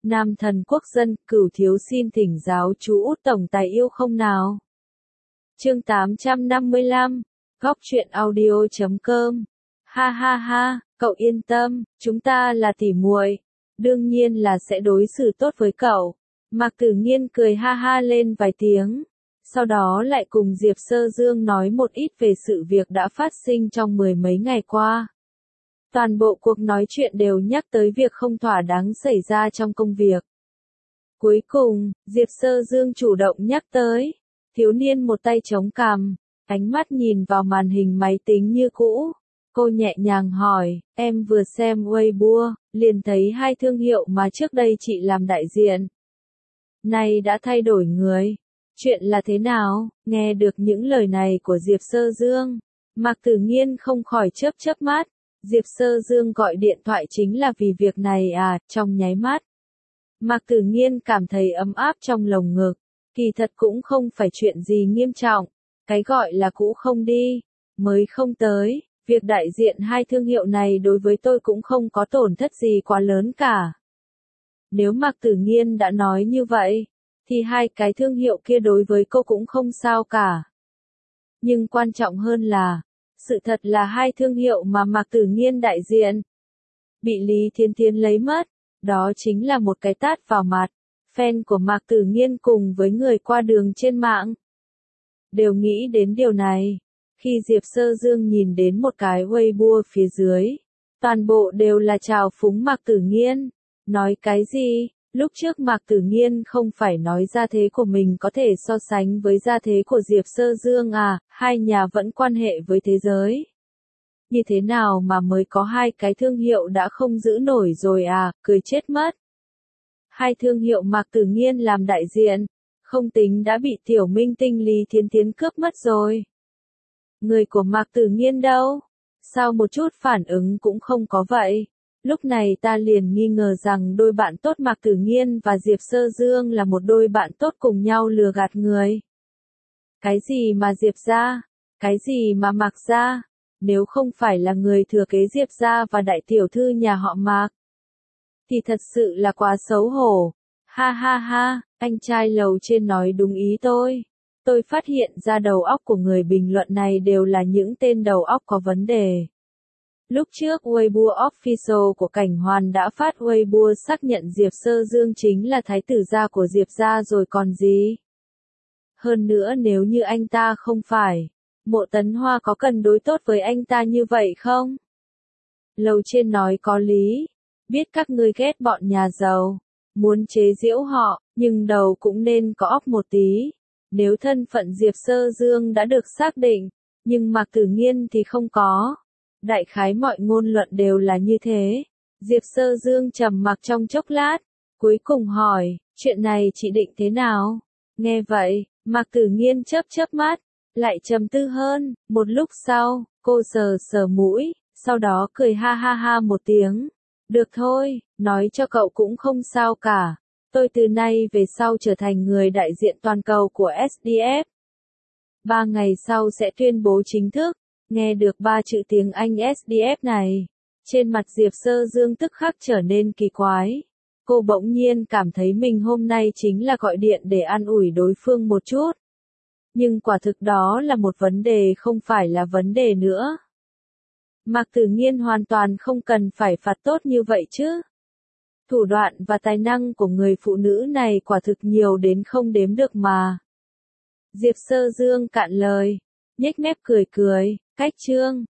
Nam thần quốc dân, Cửu thiếu xin thỉnh giáo chú Út tổng tài yêu không nào. Chương 855, Góc truyện audio.com. Ha ha ha, cậu yên tâm, chúng ta là tỉ muội, đương nhiên là sẽ đối xử tốt với cậu. Mạc Tử Nghiên cười ha ha lên vài tiếng, sau đó lại cùng Diệp Sơ Dương nói một ít về sự việc đã phát sinh trong mười mấy ngày qua. Toàn bộ cuộc nói chuyện đều nhắc tới việc không thỏa đáng xảy ra trong công việc. Cuối cùng, Diệp Sơ Dương chủ động nhắc tới. Thiếu niên một tay chống cằm, ánh mắt nhìn vào màn hình máy tính như cũ. Cô nhẹ nhàng hỏi, em vừa xem Weibo, liền thấy hai thương hiệu mà trước đây chị làm đại diện. Nay đã thay đổi người. Chuyện là thế nào? Nghe được những lời này của Diệp Sơ Dương, Mạc Tử Nghiên không khỏi chớp mắt. Diệp Sơ Dương gọi điện thoại chính là vì việc này à, trong nháy mắt. Mạc Tử Nghiên cảm thấy ấm áp trong lồng ngực, kỳ thật cũng không phải chuyện gì nghiêm trọng, cái gọi là cũ không đi, mới không tới, việc đại diện hai thương hiệu này đối với tôi cũng không có tổn thất gì quá lớn cả. Nếu Mạc Tử Nghiên đã nói như vậy, thì hai cái thương hiệu kia đối với cô cũng không sao cả. Nhưng quan trọng hơn là, sự thật là hai thương hiệu mà Mạc Tử Nghiên đại diện bị Lý Thiến Thiến lấy mất, đó chính là một cái tát vào mặt. Fan của Mạc Tử Nghiên cùng với người qua đường trên mạng đều nghĩ đến điều này. Khi Diệp Sơ Dương nhìn đến một cái Weibo phía dưới, toàn bộ đều là trào phúng Mạc Tử Nghiên. Nói cái gì? Lúc trước Mạc Tử Nghiên không phải nói gia thế của mình có thể so sánh với gia thế của Diệp Sơ Dương à, hai nhà vẫn quan hệ với thế giới. Như thế nào mà mới có hai cái thương hiệu đã không giữ nổi rồi à, cười chết mất. Hai thương hiệu Mạc Tử Nghiên làm đại diện, không tính đã bị tiểu minh tinh Lý Thiến Thiến cướp mất rồi. Người của Mạc Tử Nghiên đâu? Sao một chút phản ứng cũng không có vậy? Lúc này ta liền nghi ngờ rằng đôi bạn tốt Mạc Tử Nghiên và Diệp Sơ Dương là một đôi bạn tốt cùng nhau lừa gạt người. Cái gì mà Diệp gia? Cái gì mà Mạc gia? Nếu không phải là người thừa kế Diệp gia và đại tiểu thư nhà họ Mạc, thì thật sự là quá xấu hổ. Ha ha ha, anh trai lầu trên nói đúng ý tôi. Tôi phát hiện ra đầu óc của người bình luận này đều là những tên đầu óc có vấn đề. Lúc trước Weibo Official của Cảnh Hoàn đã phát Weibo xác nhận Diệp Sơ Dương chính là thái tử gia của Diệp gia rồi còn gì. Hơn nữa nếu như anh ta không phải, Mộ Tấn Hoa có cần đối tốt với anh ta như vậy không? Lầu trên nói có lý, biết các ngươi ghét bọn nhà giàu, muốn chế giễu họ, nhưng đầu cũng nên có óc một tí. Nếu thân phận Diệp Sơ Dương đã được xác định, nhưng Mạc Tử Nghiên thì không có. Đại khái mọi ngôn luận đều là như thế. Diệp Sơ Dương trầm mặc trong chốc lát, cuối cùng hỏi, chuyện này chị định thế nào? Nghe vậy, Mạc Tử Nghiên chớp mắt, lại trầm tư hơn, một lúc sau, cô sờ mũi, sau đó cười ha ha ha một tiếng. Được thôi, nói cho cậu cũng không sao cả. Tôi từ nay về sau trở thành người đại diện toàn cầu của SDF. 3 ngày sau sẽ tuyên bố chính thức. Nghe được 3 chữ tiếng Anh SDF này, trên mặt Diệp Sơ Dương tức khắc trở nên kỳ quái. Cô bỗng nhiên cảm thấy mình hôm nay chính là gọi điện để an ủi đối phương một chút. Nhưng quả thực đó là một vấn đề không phải là vấn đề nữa. Mạc Tử Nghiên hoàn toàn không cần phải phạt tốt như vậy chứ. Thủ đoạn và tài năng của người phụ nữ này quả thực nhiều đến không đếm được mà. Diệp Sơ Dương cạn lời, nhếch mép cười, cách chương.